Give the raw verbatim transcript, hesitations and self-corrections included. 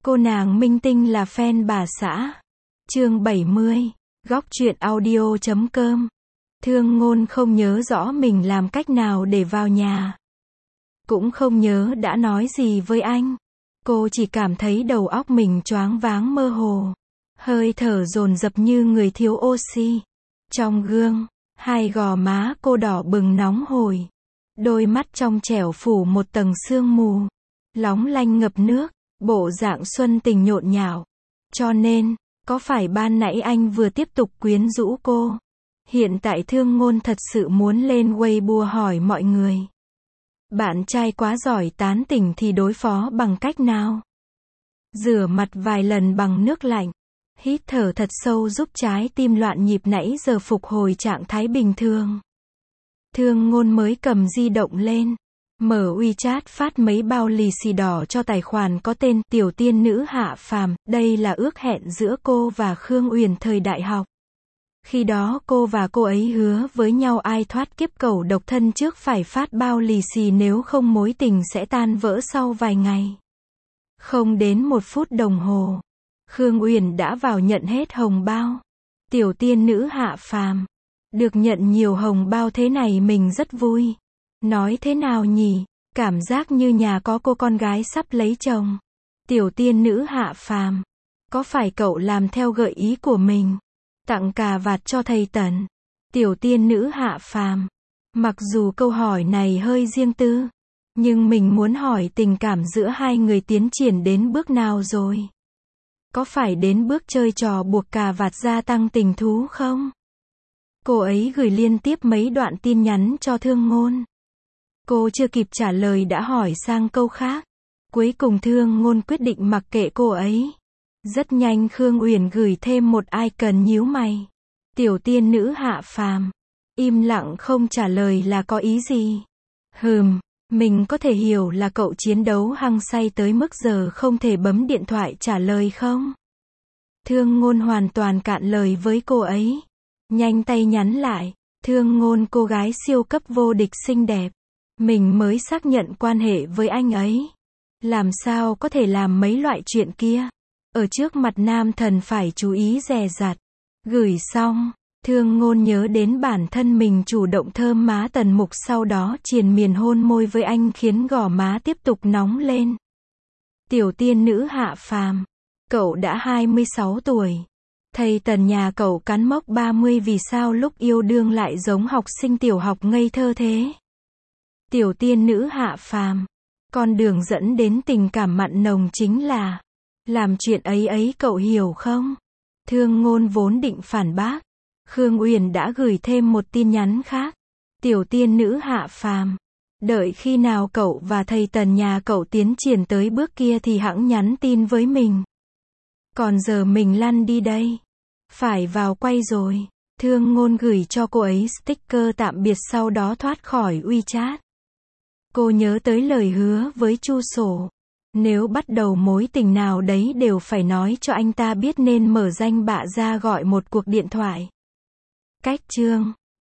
Cô nàng minh tinh là fan bà xã. Chương bảy mươi. Góc truyện audio chấm com. Thương Ngôn không nhớ rõ mình làm cách nào để vào nhà. Cũng không nhớ đã nói gì với anh. Cô chỉ cảm thấy đầu óc mình choáng váng mơ hồ. Hơi thở dồn dập như người thiếu oxy. Trong gương, hai gò má cô đỏ bừng nóng hổi. Đôi mắt trong trẻo phủ một tầng sương mù. Lóng lanh ngập nước, bộ dạng xuân tình nhộn nhạo. Cho nên, có phải ban nãy anh vừa tiếp tục quyến rũ cô? Hiện tại Thương Ngôn thật sự muốn lên Weibo hỏi mọi người. Bạn trai quá giỏi tán tỉnh thì đối phó bằng cách nào? Rửa mặt vài lần bằng nước lạnh. Hít thở thật sâu giúp trái tim loạn nhịp nãy giờ phục hồi trạng thái bình thường. Thương Ngôn mới cầm di động lên. Mở WeChat phát mấy bao lì xì đỏ cho tài khoản có tên Tiểu Tiên Nữ Hạ Phàm. Đây là ước hẹn giữa cô và Khương Uyển thời đại học. Khi đó cô và cô ấy hứa với nhau ai thoát kiếp cẩu độc thân trước phải phát bao lì xì, nếu không mối tình sẽ tan vỡ sau vài ngày. Không đến một phút đồng hồ, Khương Uyển đã vào nhận hết hồng bao. Tiểu Tiên Nữ Hạ Phàm. Được nhận nhiều hồng bao thế này mình rất vui. Nói thế nào nhỉ? Cảm giác như nhà có cô con gái sắp lấy chồng. Tiểu Tiên Nữ Hạ Phàm. Có phải cậu làm theo gợi ý của mình? Tặng cà vạt cho thầy Tần. Tiểu Tiên Nữ Hạ Phàm. Mặc dù câu hỏi này hơi riêng tư, nhưng mình muốn hỏi tình cảm giữa hai người tiến triển đến bước nào rồi? Có phải đến bước chơi trò buộc cà vạt gia tăng tình thú không? Cô ấy gửi liên tiếp mấy đoạn tin nhắn cho Thương Ngôn. Cô chưa kịp trả lời đã hỏi sang câu khác. Cuối cùng Thương Ngôn quyết định mặc kệ cô ấy. Rất nhanh Khương Uyển gửi thêm một icon nhíu mày. Tiểu Tiên Nữ Hạ Phàm. Im lặng không trả lời là có ý gì? Hừm, mình có thể hiểu là cậu chiến đấu hăng say tới mức giờ không thể bấm điện thoại trả lời không? Thương Ngôn hoàn toàn cạn lời với cô ấy. Nhanh tay nhắn lại. Thương Ngôn cô gái siêu cấp vô địch xinh đẹp. Mình mới xác nhận quan hệ với anh ấy. Làm sao có thể làm mấy loại chuyện kia? Ở trước mặt nam thần phải chú ý dè dặt. Gửi xong, Thương Ngôn nhớ đến bản thân mình chủ động thơm má Tần Mục, sau đó triền miên hôn môi với anh khiến gò má tiếp tục nóng lên. Tiểu Tiên Nữ Hạ Phàm. Cậu đã hai mươi sáu tuổi. Thầy Tần nhà cậu cán mốc ba mươi, vì sao lúc yêu đương lại giống học sinh tiểu học ngây thơ thế? Tiểu Tiên Nữ Hạ Phàm. Con đường dẫn đến tình cảm mặn nồng chính là làm chuyện ấy ấy, cậu hiểu không? Thương Ngôn vốn định phản bác. Khương Uyển đã gửi thêm một tin nhắn khác. Tiểu Tiên Nữ Hạ Phàm. Đợi khi nào cậu và thầy Tần nhà cậu tiến triển tới bước kia thì hẵng nhắn tin với mình. Còn giờ mình lăn đi đây. Phải vào quay rồi. Thương Ngôn gửi cho cô ấy sticker tạm biệt sau đó thoát khỏi WeChat. Cô nhớ tới lời hứa với Chu Sổ. Nếu bắt đầu mối tình nào đấy đều phải nói cho anh ta biết, nên mở danh bạ ra gọi một cuộc điện thoại. Cách chương